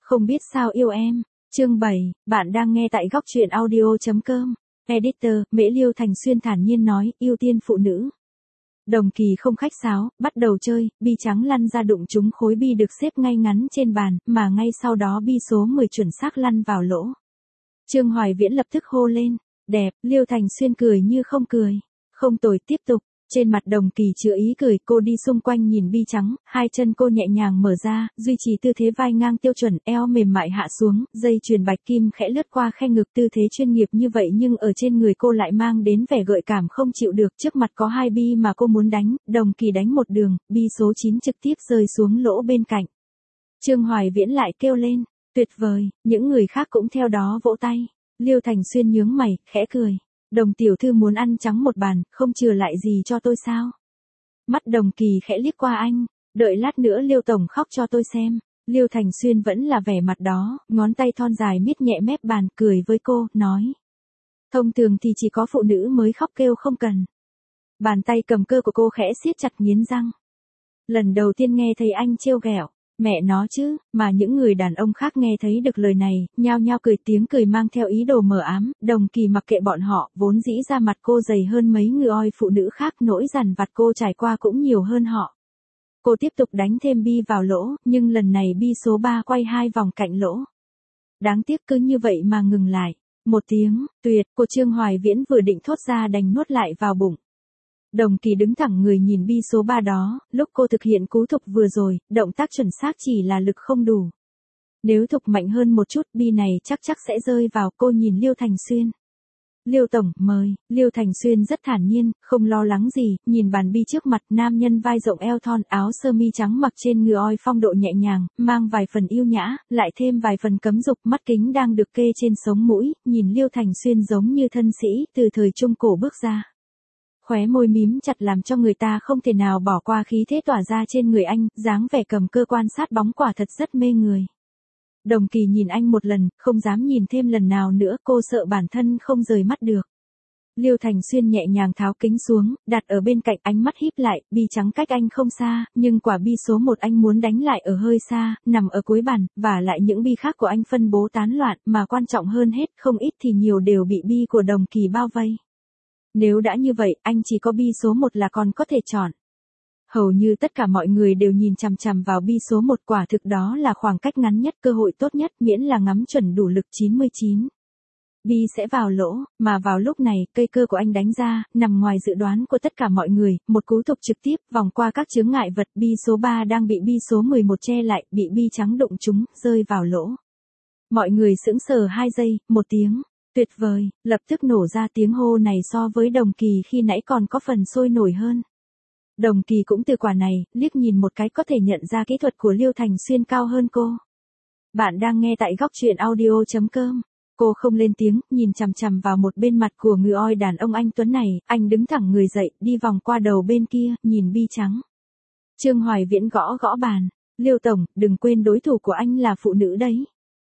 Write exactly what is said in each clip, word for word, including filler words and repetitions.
Không biết sao yêu em. Chương bảy, bạn đang nghe tại góc truyện audio chấm com. Editor, Mễ Liêu Thành Xuyên thản nhiên nói, ưu tiên phụ nữ. Đồng Kỳ không khách sáo, bắt đầu chơi, bi trắng lăn ra đụng trúng khối bi được xếp ngay ngắn trên bàn, mà ngay sau đó bi số mười chuẩn xác lăn vào lỗ. Trương Hoài Viễn lập tức hô lên, đẹp, Liêu Thành Xuyên cười như không cười. Không tồi, tiếp tục. Trên mặt Đồng Kỳ chứa ý cười, cô đi xung quanh nhìn bi trắng, hai chân cô nhẹ nhàng mở ra, duy trì tư thế vai ngang tiêu chuẩn, eo mềm mại hạ xuống, dây chuyền bạch kim khẽ lướt qua khe ngực, tư thế chuyên nghiệp như vậy nhưng ở trên người cô lại mang đến vẻ gợi cảm không chịu được. Trước mặt có hai bi mà cô muốn đánh, Đồng Kỳ đánh một đường, bi số chín trực tiếp rơi xuống lỗ bên cạnh. Trương Hoài Viễn lại kêu lên, tuyệt vời, những người khác cũng theo đó vỗ tay. Liêu Thành Xuyên nhướng mày, khẽ cười. Đồng tiểu thư muốn ăn trắng một bàn, không chừa lại gì cho tôi sao? Mắt Đồng Kỳ khẽ liếc qua anh, đợi lát nữa Liêu tổng khóc cho tôi xem. Liêu Thành Xuyên vẫn là vẻ mặt đó, ngón tay thon dài miết nhẹ mép bàn, cười với cô, nói. Thông thường thì chỉ có phụ nữ mới khóc kêu không cần. Bàn tay cầm cơ của cô khẽ siết chặt nghiến răng. Lần đầu tiên nghe thấy anh trêu ghẹo. Mẹ nó chứ, mà những người đàn ông khác nghe thấy được lời này, nhao nhao cười, tiếng cười mang theo ý đồ mờ ám. Đồng Kỳ mặc kệ bọn họ, vốn dĩ ra mặt cô dày hơn mấy người oi phụ nữ khác, nỗi dằn vặt cô trải qua cũng nhiều hơn họ. Cô tiếp tục đánh thêm bi vào lỗ, nhưng lần này bi số ba quay hai vòng cạnh lỗ. Đáng tiếc cứ như vậy mà ngừng lại. Một tiếng, tuyệt, của Trương Hoài Viễn vừa định thốt ra đành nuốt lại vào bụng. Đồng Kỳ đứng thẳng người nhìn bi số ba đó, lúc cô thực hiện cú thục vừa rồi, động tác chuẩn xác chỉ là lực không đủ. Nếu thục mạnh hơn một chút, bi này chắc chắc sẽ rơi vào. Cô nhìn Liêu Thành Xuyên. Liêu tổng, mời. Liêu Thành Xuyên rất thản nhiên, không lo lắng gì, nhìn bàn bi trước mặt, nam nhân vai rộng eo thon, áo sơ mi trắng mặc trên người oi phong độ nhẹ nhàng, mang vài phần yêu nhã, lại thêm vài phần cấm dục, mắt kính đang được kê trên sống mũi, nhìn Liêu Thành Xuyên giống như thân sĩ từ thời Trung Cổ bước ra. Khóe môi mím chặt làm cho người ta không thể nào bỏ qua khí thế tỏa ra trên người anh, dáng vẻ cầm cơ quan sát bóng quả thật rất mê người. Đồng Kỳ nhìn anh một lần, không dám nhìn thêm lần nào nữa, cô sợ bản thân không rời mắt được. Liêu Thành Xuyên nhẹ nhàng tháo kính xuống, đặt ở bên cạnh, ánh mắt híp lại, bi trắng cách anh không xa, nhưng quả bi số một anh muốn đánh lại ở hơi xa, nằm ở cuối bàn, và lại những bi khác của anh phân bố tán loạn, mà quan trọng hơn hết, không ít thì nhiều đều bị bi của Đồng Kỳ bao vây. Nếu đã như vậy, anh chỉ có bi số một là còn có thể chọn. Hầu như tất cả mọi người đều nhìn chằm chằm vào bi số một, quả thực đó là khoảng cách ngắn nhất, cơ hội tốt nhất, miễn là ngắm chuẩn đủ lực chín mươi chín. Bi sẽ vào lỗ, mà vào lúc này, cây cơ của anh đánh ra, nằm ngoài dự đoán của tất cả mọi người, một cú thục trực tiếp, vòng qua các chướng ngại vật, bi số ba đang bị bi số mười một che lại, bị bi trắng đụng trúng, rơi vào lỗ. Mọi người sững sờ hai giây, một tiếng. Tuyệt vời, lập tức nổ ra tiếng hô này so với Đồng Kỳ khi nãy còn có phần sôi nổi hơn. Đồng Kỳ cũng từ quả này, liếc nhìn một cái có thể nhận ra kỹ thuật của Liêu Thành Xuyên cao hơn cô. Bạn đang nghe tại góc truyện audio chấm com. Cô không lên tiếng, nhìn chằm chằm vào một bên mặt của người oi đàn ông anh tuấn này, anh đứng thẳng người dậy, đi vòng qua đầu bên kia, nhìn bi trắng. Trương Hoài Viễn gõ gõ bàn, Liêu tổng, đừng quên đối thủ của anh là phụ nữ đấy.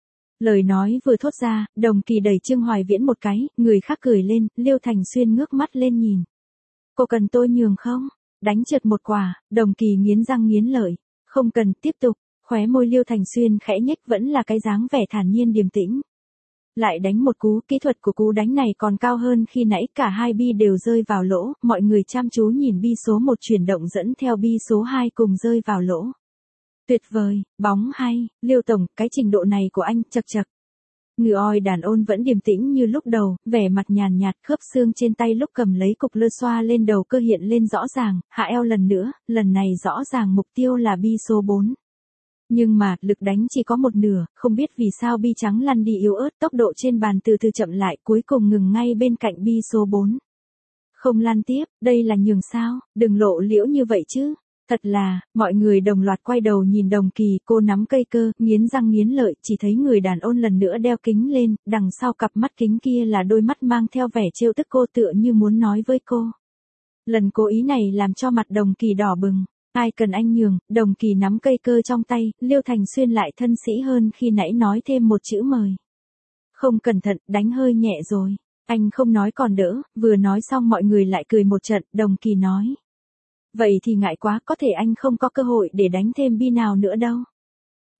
Lời nói vừa thốt ra, Đồng Kỳ đẩy Trương Hoài Viễn một cái, người khác cười lên, Liêu Thành Xuyên ngước mắt lên nhìn. Cô cần tôi nhường không? Đánh trượt một quả, Đồng Kỳ nghiến răng nghiến lợi. Không cần, tiếp tục. Khóe môi Liêu Thành Xuyên khẽ nhếch, vẫn là cái dáng vẻ thản nhiên điềm tĩnh. Lại đánh một cú, kỹ thuật của cú đánh này còn cao hơn khi nãy, cả hai bi đều rơi vào lỗ, mọi người chăm chú nhìn bi số một chuyển động dẫn theo bi số hai cùng rơi vào lỗ. Tuyệt vời, bóng hay, Liêu tổng, cái trình độ này của anh, chật chật. Người oi đàn ôn vẫn điềm tĩnh như lúc đầu, vẻ mặt nhàn nhạt, khớp xương trên tay lúc cầm lấy cục lơ xoa lên đầu cơ hiện lên rõ ràng, hạ eo lần nữa, lần này rõ ràng mục tiêu là bi số bốn. Nhưng mà, lực đánh chỉ có một nửa, không biết vì sao bi trắng lăn đi yếu ớt, tốc độ trên bàn từ từ chậm lại, cuối cùng ngừng ngay bên cạnh bi số bốn. Không lăn tiếp, đây là nhường sao, đừng lộ liễu như vậy chứ. Thật là, mọi người đồng loạt quay đầu nhìn Đồng Kỳ, cô nắm cây cơ, nghiến răng nghiến lợi, chỉ thấy người đàn ông lần nữa đeo kính lên, đằng sau cặp mắt kính kia là đôi mắt mang theo vẻ trêu tức, cô tựa như muốn nói với cô. Lần cố ý này làm cho mặt Đồng Kỳ đỏ bừng. Ai cần anh nhường, Đồng Kỳ nắm cây cơ trong tay, Liêu Thành Xuyên lại thân sĩ hơn khi nãy nói thêm một chữ mời. Không cẩn thận, đánh hơi nhẹ rồi. Anh không nói còn đỡ, vừa nói xong mọi người lại cười một trận, Đồng Kỳ nói. Vậy thì ngại quá, có thể anh không có cơ hội để đánh thêm bi nào nữa đâu.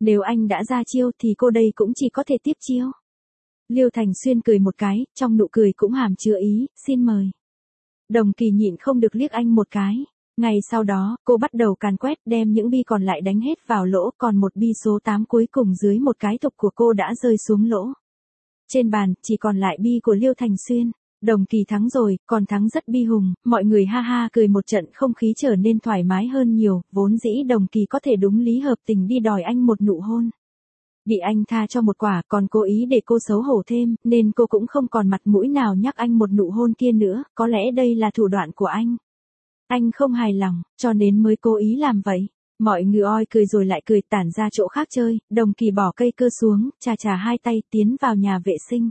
Nếu anh đã ra chiêu thì cô đây cũng chỉ có thể tiếp chiêu. Liêu Thành Xuyên cười một cái, trong nụ cười cũng hàm chứa ý, xin mời. Đồng Kỳ nhịn không được liếc anh một cái. Ngày sau đó, cô bắt đầu càn quét đem những bi còn lại đánh hết vào lỗ, còn một bi số tám cuối cùng dưới một cái tục của cô đã rơi xuống lỗ. Trên bàn, chỉ còn lại bi của Liêu Thành Xuyên. Đồng Kỳ thắng rồi, còn thắng rất bi hùng, mọi người ha ha cười một trận, không khí trở nên thoải mái hơn nhiều, vốn dĩ Đồng Kỳ có thể đúng lý hợp tình đi đòi anh một nụ hôn. Bị anh tha cho một quả, còn cố ý để cô xấu hổ thêm, nên cô cũng không còn mặt mũi nào nhắc anh một nụ hôn kia nữa, có lẽ đây là thủ đoạn của anh. Anh không hài lòng, cho nên mới cố ý làm vậy. Mọi người oi cười rồi lại cười, tản ra chỗ khác chơi. Đồng Kỳ bỏ cây cơ xuống, chà chà hai tay tiến vào nhà vệ sinh.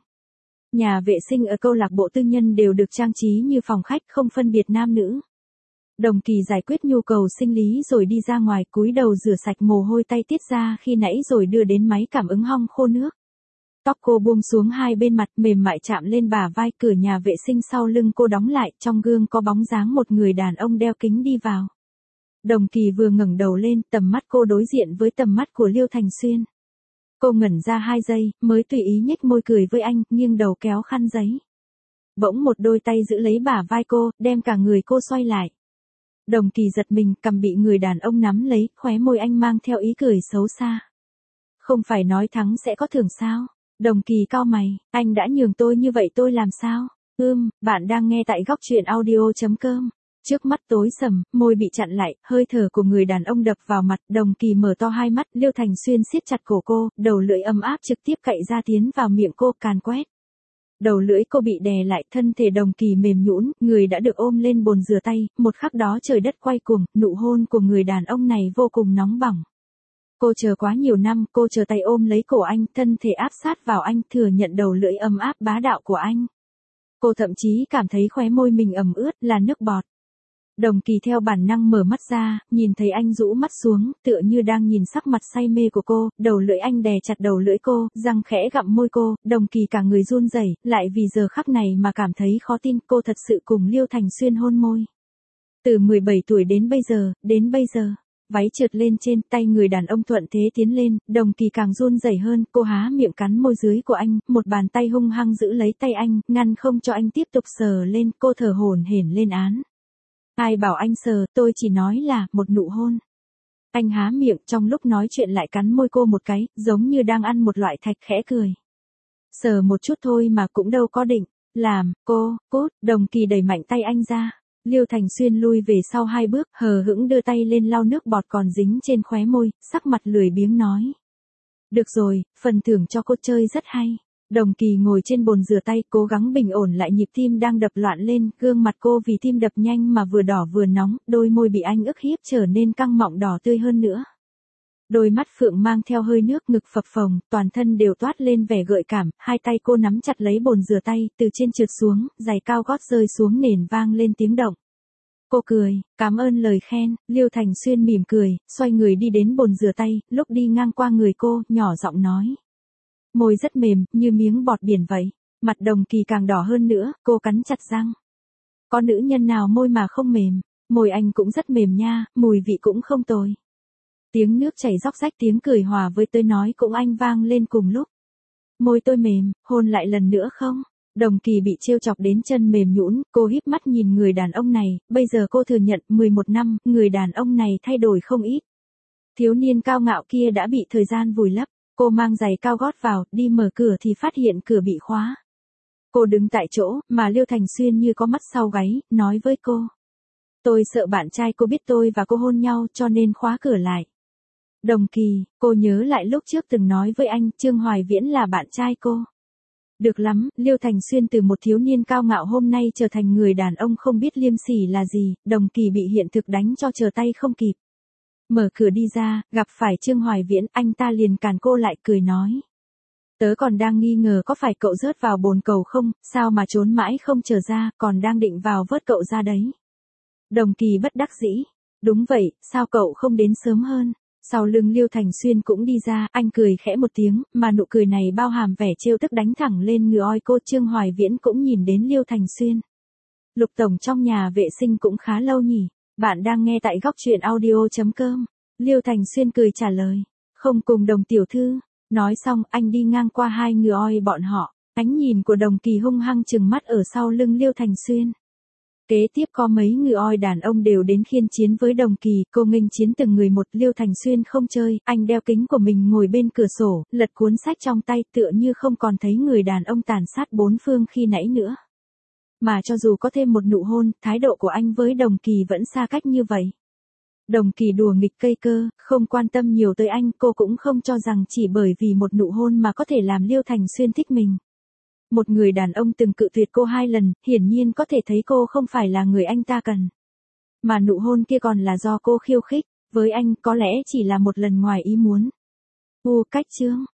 Nhà vệ sinh ở câu lạc bộ tư nhân đều được trang trí như phòng khách, không phân biệt nam nữ. Đồng Kỳ giải quyết nhu cầu sinh lý rồi đi ra ngoài, cúi đầu rửa sạch mồ hôi tay tiết ra khi nãy rồi đưa đến máy cảm ứng hong khô nước. Tóc cô buông xuống hai bên mặt, mềm mại chạm lên bả vai. Cửa nhà vệ sinh sau lưng cô đóng lại, trong gương có bóng dáng một người đàn ông đeo kính đi vào. Đồng Kỳ vừa ngẩng đầu lên, tầm mắt cô đối diện với tầm mắt của Liêu Thành Xuyên. Cô ngẩn ra hai giây, mới tùy ý nhếch môi cười với anh, nghiêng đầu kéo khăn giấy. Bỗng một đôi tay giữ lấy bả vai cô, đem cả người cô xoay lại. Đồng Kỳ giật mình, cằm bị người đàn ông nắm lấy, khóe môi anh mang theo ý cười xấu xa. Không phải nói thắng sẽ có thưởng sao? Đồng Kỳ cau mày, anh đã nhường tôi như vậy tôi làm sao? Ưm, bạn đang nghe tại góc truyện audio chấm com. Trước mắt tối sầm, môi bị chặn lại, hơi thở của người đàn ông đập vào mặt. Đồng Kỳ mở to hai mắt, Liêu Thành Xuyên siết chặt cổ cô, đầu lưỡi ấm áp trực tiếp cậy ra tiến vào miệng cô, càn quét. Đầu lưỡi cô bị đè lại, thân thể Đồng Kỳ mềm nhũn, người đã được ôm lên bồn rửa tay, một khắc đó trời đất quay cuồng, nụ hôn của người đàn ông này vô cùng nóng bỏng. Cô chờ quá nhiều năm, cô chờ tay ôm lấy cổ anh, thân thể áp sát vào anh, thừa nhận đầu lưỡi ấm áp bá đạo của anh. Cô thậm chí cảm thấy khóe môi mình ẩm ướt, là nước bọt. Đồng Kỳ theo bản năng mở mắt ra, nhìn thấy anh rũ mắt xuống, tựa như đang nhìn sắc mặt say mê của cô, đầu lưỡi anh đè chặt đầu lưỡi cô, răng khẽ gặm môi cô, Đồng Kỳ cả người run rẩy, lại vì giờ khắc này mà cảm thấy khó tin, cô thật sự cùng Liêu Thành Xuyên hôn môi. Từ mười bảy tuổi đến bây giờ, đến bây giờ, váy trượt lên trên, tay người đàn ông thuận thế tiến lên, Đồng Kỳ càng run rẩy hơn, cô há miệng cắn môi dưới của anh, một bàn tay hung hăng giữ lấy tay anh, ngăn không cho anh tiếp tục sờ lên, cô thở hổn hển lên án. Ai bảo anh sờ, tôi chỉ nói là, một nụ hôn. Anh há miệng, trong lúc nói chuyện lại cắn môi cô một cái, giống như đang ăn một loại thạch, khẽ cười. Sờ một chút thôi mà cũng đâu có định, làm, cô, cút. Đồng Kỳ đẩy mạnh tay anh ra. Liêu Thành Xuyên lui về sau hai bước, hờ hững đưa tay lên lau nước bọt còn dính trên khóe môi, sắc mặt lười biếng nói. Được rồi, phần thưởng cho cô chơi rất hay. Đồng Kỳ ngồi trên bồn rửa tay, cố gắng bình ổn lại nhịp tim đang đập loạn lên, gương mặt cô vì tim đập nhanh mà vừa đỏ vừa nóng, đôi môi bị anh ức hiếp trở nên căng mọng đỏ tươi hơn nữa. Đôi mắt phượng mang theo hơi nước, ngực phập phồng, toàn thân đều toát lên vẻ gợi cảm, hai tay cô nắm chặt lấy bồn rửa tay, từ trên trượt xuống, giày cao gót rơi xuống nền vang lên tiếng động. Cô cười, cảm ơn lời khen. Liêu Thành Xuyên mỉm cười, xoay người đi đến bồn rửa tay, lúc đi ngang qua người cô, nhỏ giọng nói. Môi rất mềm, như miếng bọt biển vậy. Mặt Đồng Kỳ càng đỏ hơn nữa, cô cắn chặt răng. Có nữ nhân nào môi mà không mềm, môi anh cũng rất mềm nha, mùi vị cũng không tồi. Tiếng nước chảy róc rách, tiếng cười hòa với tôi nói cũng anh vang lên cùng lúc. Môi tôi mềm, hôn lại lần nữa không? Đồng Kỳ bị trêu chọc đến chân mềm nhũn, cô híp mắt nhìn người đàn ông này, bây giờ cô thừa nhận, mười một năm, người đàn ông này thay đổi không ít. Thiếu niên cao ngạo kia đã bị thời gian vùi lấp. Cô mang giày cao gót vào, đi mở cửa thì phát hiện cửa bị khóa. Cô đứng tại chỗ, mà Liêu Thành Xuyên như có mắt sau gáy, nói với cô. Tôi sợ bạn trai cô biết tôi và cô hôn nhau cho nên khóa cửa lại. Đồng Kỳ, cô nhớ lại lúc trước từng nói với anh, Trương Hoài Viễn là bạn trai cô. Được lắm, Liêu Thành Xuyên từ một thiếu niên cao ngạo hôm nay trở thành người đàn ông không biết liêm sỉ là gì, Đồng Kỳ bị hiện thực đánh cho trở tay không kịp. Mở cửa đi ra, gặp phải Trương Hoài Viễn, anh ta liền cản cô lại, cười nói. Tớ còn đang nghi ngờ có phải cậu rớt vào bồn cầu không, sao mà trốn mãi không trở ra, còn đang định vào vớt cậu ra đấy. Đồng Kỳ bất đắc dĩ. Đúng vậy, sao cậu không đến sớm hơn? Sau lưng Liêu Thành Xuyên cũng đi ra, anh cười khẽ một tiếng, mà nụ cười này bao hàm vẻ trêu tức đánh thẳng lên ngựa oi cô. Trương Hoài Viễn cũng nhìn đến Liêu Thành Xuyên. Lục tổng trong nhà vệ sinh cũng khá lâu nhỉ. Bạn đang nghe tại góc truyện audio chấm com. Liêu Thành Xuyên cười trả lời. Không cùng Đồng tiểu thư. Nói xong anh đi ngang qua hai người oi bọn họ, ánh nhìn của Đồng Kỳ hung hăng trừng mắt ở sau lưng Liêu Thành Xuyên. Kế tiếp có mấy người oi đàn ông đều đến khiên chiến với Đồng Kỳ, cô nghênh chiến từng người một. Liêu Thành Xuyên không chơi, anh đeo kính của mình ngồi bên cửa sổ, lật cuốn sách trong tay tựa như không còn thấy người đàn ông tàn sát bốn phương khi nãy nữa. Mà cho dù có thêm một nụ hôn, thái độ của anh với Đồng Kỳ vẫn xa cách như vậy. Đồng Kỳ đùa nghịch cây cơ, không quan tâm nhiều tới anh, cô cũng không cho rằng chỉ bởi vì một nụ hôn mà có thể làm Liêu Thành Xuyên thích mình. Một người đàn ông từng cự tuyệt cô hai lần, hiển nhiên có thể thấy cô không phải là người anh ta cần. Mà nụ hôn kia còn là do cô khiêu khích, với anh có lẽ chỉ là một lần ngoài ý muốn. U cách chương.